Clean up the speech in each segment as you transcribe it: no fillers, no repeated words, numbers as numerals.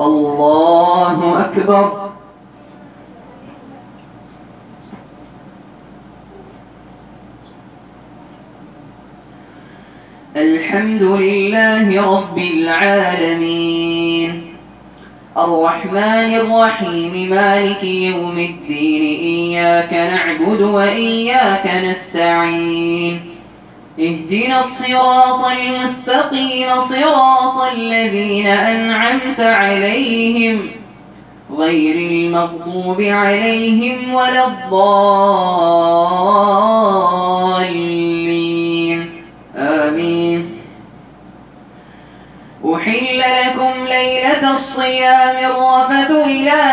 الله أكبر. الحمد لله رب العالمين الرحمن الرحيم مالك يوم الدين إياك نعبد وإياك نستعين اهدنا الصراط المستقيم صراط الذين أنعمت عليهم غير المغضوب عليهم ولا الضالين آمين. أحل لكم ليلة الصيام الرفث إلى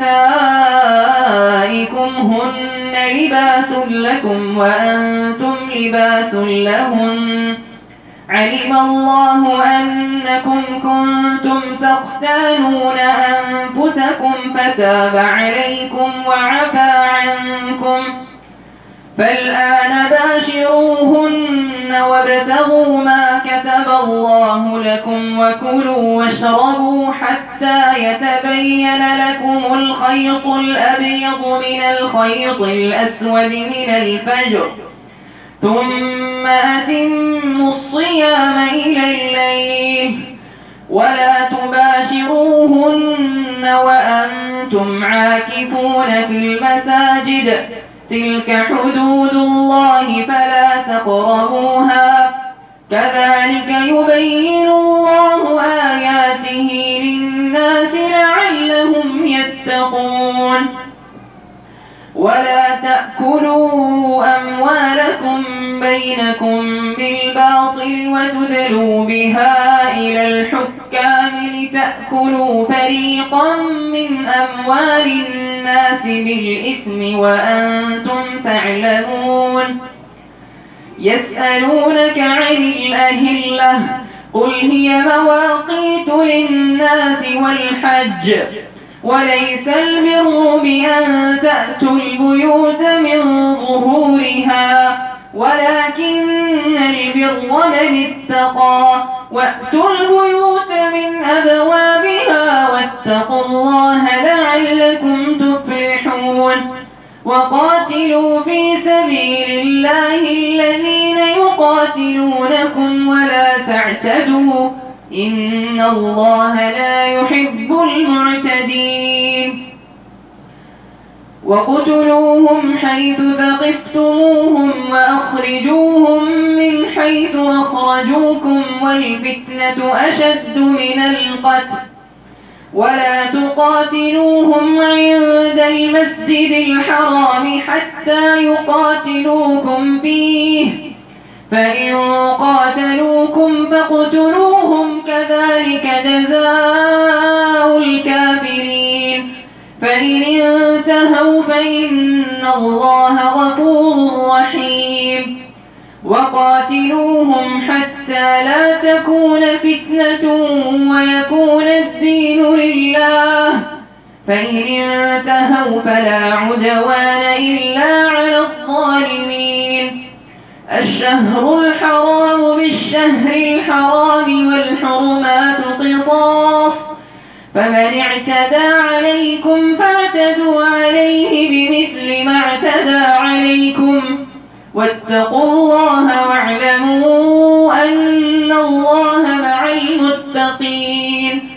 نسائكم هن لباس لكم وأنتم لباس لهن علم الله أنكم كنتم تختانون أنفسكم فتاب عليكم وعفى عنكم فالآن باشروهن وابتغوا ما كتب الله لكم وكلوا واشربوا حتى يتبين لكم الخيط الأبيض من الخيط الأسود من الفجر ثم أتموا الصيام إلى الليل ولا تباشروهن وأنتم عاكفون في المساجد تلك حدود الله فلا تقربوها كذلك يبين الله آياته للناس لعلهم يتقون. ولا تأكلوا أموالكم بينكم بالباطل وتدلوا بها إلى الحكام لتأكلوا فريقا من أموال الناس بالإثم وأنتم تعلمون. يسألونك عن الأهلة قل هي مواقيت للناس والحج وليس البر بأن تأتوا البيوت من ظهورها ولكن البر من اتقى وأتوا البيوت من أبوابها واتقوا الله لعلكم تفلحون. وقاتلوا في سبيل الله الذين يقاتلونكم ولا تعتدوا إن الله لا يحب المعتدين. وقتلوهم حيث ثقفتموهم وأخرجوهم من حيث أخرجوكم والفتنة أشد من القتل ولا تقاتلوهم عند المسجد الحرام حتى يقاتلوكم فيه فإن قاتلوكم فاقتلوهم كذلك جزاء الكافرين فإن انتهوا فإن الله غفور رحيم. وقاتلوهم حتى لا تكون فتنة ويكون الدين لله فإن انتهوا فلا عدوان إلا على الظالمين. الشهر الحرام بالشهر الحرام والحرمات قصاص فمن اعتدى عليكم فاعتدوا عليه بمثل ما اعتدى عليكم واتقوا الله واعلموا أن الله مع المتقين.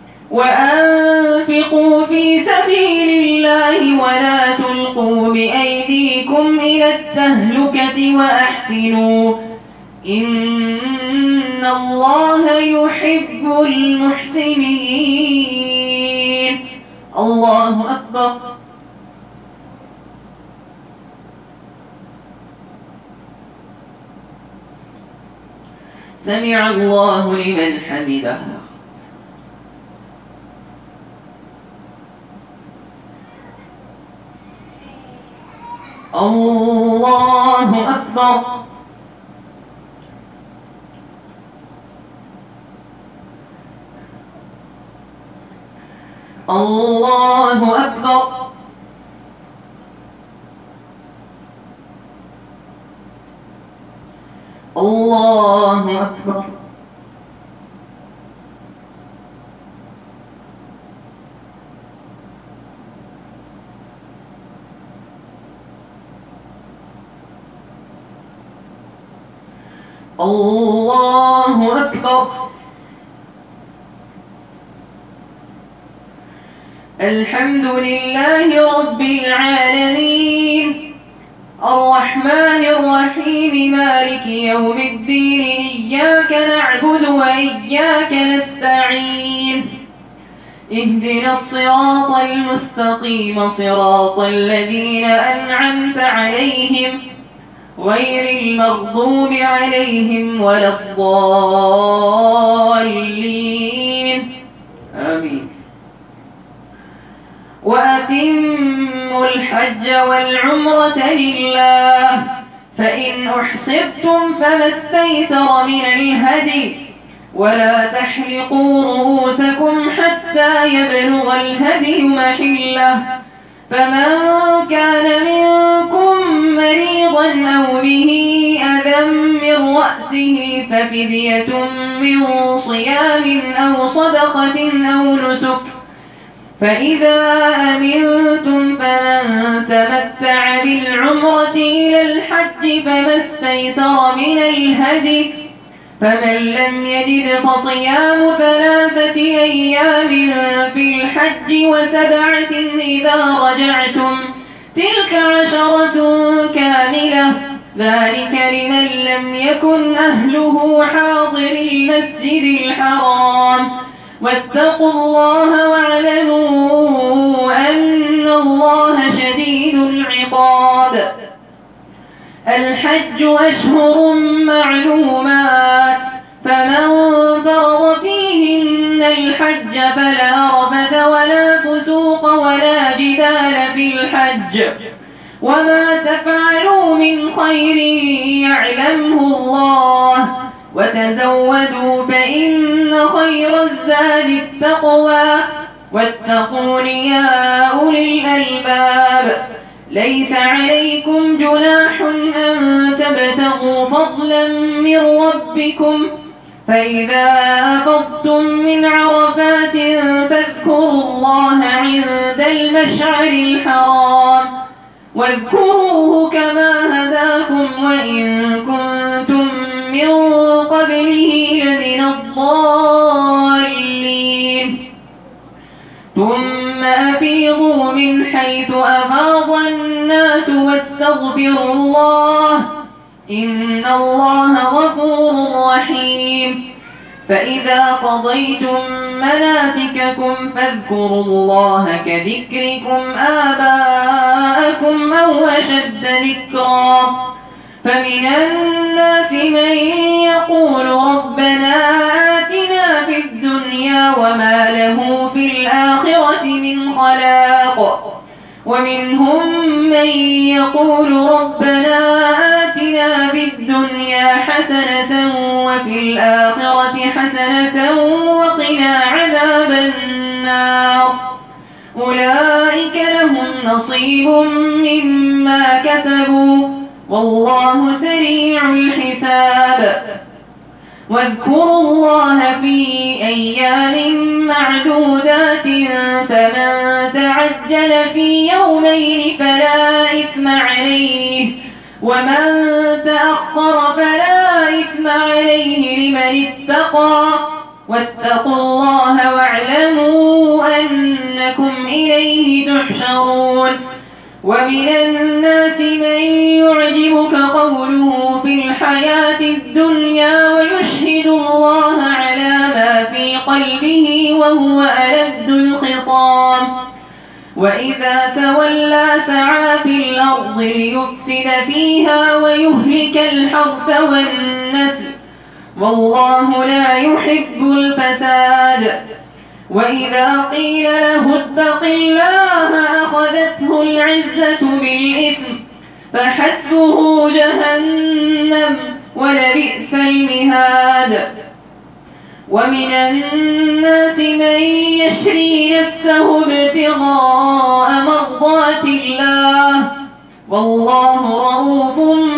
وأنفقوا في سبيل الله ولا تلقوا بأيديكم إلى التهلكة وأحسنوا إن الله يحب المحسنين. الله أكبر. سمع الله لمن حمده. الله أكبر. الله أكبر. الله أكبر. الله أكبر. الحمد لله رب العالمين الرحمن الرحيم مالك يوم الدين إياك نعبد وإياك نستعين اهدنا الصراط المستقيم صراط الذين أنعمت عليهم غير المغضوب عليهم ولا الضالين آمين. وأتموا الحج والعمرة لله فإن أحصرتم فما استيسر من الهدي ولا تحلقوا رؤوسكم حتى يبلغ الهدي محله فمن كان منكم مريضا أو به أذى من رأسه ففدية من صيام أو صدقة أو نسك فإذا أمنتم فمن تمتع بالعمرة إلى الحج فما استيسر من الهدي فمن لم يجد فصيام 3 أيام في الحج و7 إذا رجعتم تلك 10 كاملة ذلك لمن لم يكن أهله حاضر المسجد الحرام واتقوا الله واعلموا أن الله شديد العقاب. الحج أشهر معلومات فمن فرض فيهن الحج فلا رفث ولا فسوق ولا جدال في الحج وما تفعلوا من خير يعلمه الله وتزودوا فإن خير الزاد التقوى واتقون يا أولي الألباب. ليس عليكم جناح أن تبتغوا فضلا من ربكم فإذا أفضتم من عرفات فاذكروا الله عند المشعر الحرام واذكروه كما هداكم وإن كنتم من قبله لمن الضالين. ثم أفيضوا من حيث أفاض الناس واستغفروا الله إن الله غفور رحيم. فإذا قضيتم مناسككم فاذكروا الله كذكركم آباءكم أو أشد ذكرا فمن الناس من يقول ربنا آتنا في الدنيا وما له في الآخرة من خلاق ومنهم من يقول ربنا آتنا في الدنيا حسنة وفي الآخرة حسنة وقنا عذاب النار أولئك لهم نصيب مما كسبوا والله سريع الحساب. واذكروا الله في أيام معدودات فمن تعجل في يومين فلا إثم عليه ومن تأخر فلا إثم عليه لمن اتقى واتقوا الله واعلموا أنكم إليه تحشرون. ومن الناس من يعجبك قوله في الحياة الدنيا ويشهد الله على ما في قلبه وهو ألد الخصام وإذا تولى سعى في الأرض ليفسد فيها ويهلك الحرث والنسل والله لا يحب الفساد. وإذا قيل له اتق الله أخذته العزة بالإثم فحسبه جهنم ولبئس المهاد. ومن الناس من يشري نفسه ابتغاء مرضات الله والله رؤوف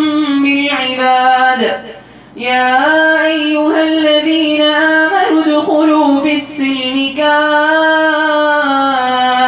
بالعباد. يا أيها الذين آمنوا ادخلوا في السلم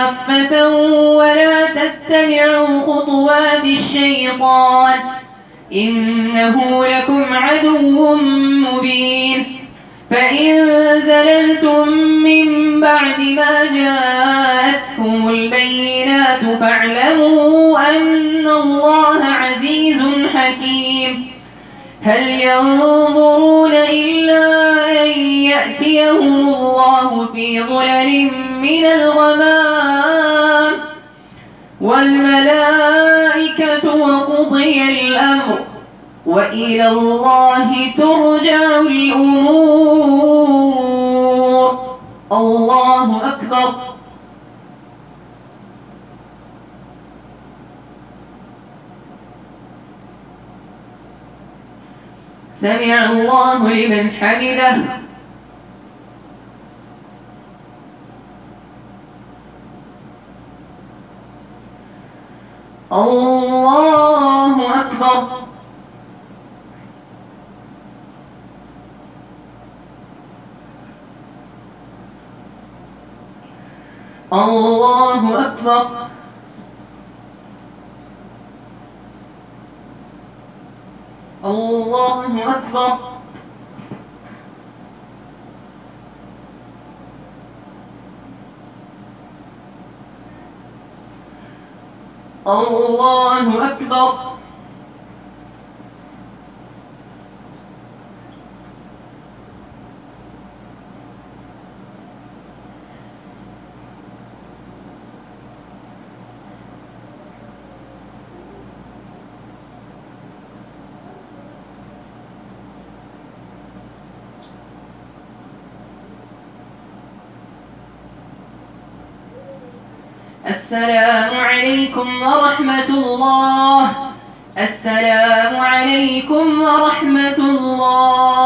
كافة ولا تتبعوا خطوات الشيطان إنه لكم عدو مبين فإن زللتم من بعد ما جاءتكم البينات فاعلموا أن الله عزيز حكيم هل ينظرون إلا أن يأتيهم الله في ظلل من الغمام والملائكة وقضي الأمر وإلى الله ترجع الأمور الله أكبر سمع الله لمن حمده الله أكبر الله أكبر الله أكبر الله أكبر السلام عليكم ورحمة الله السلام عليكم ورحمة الله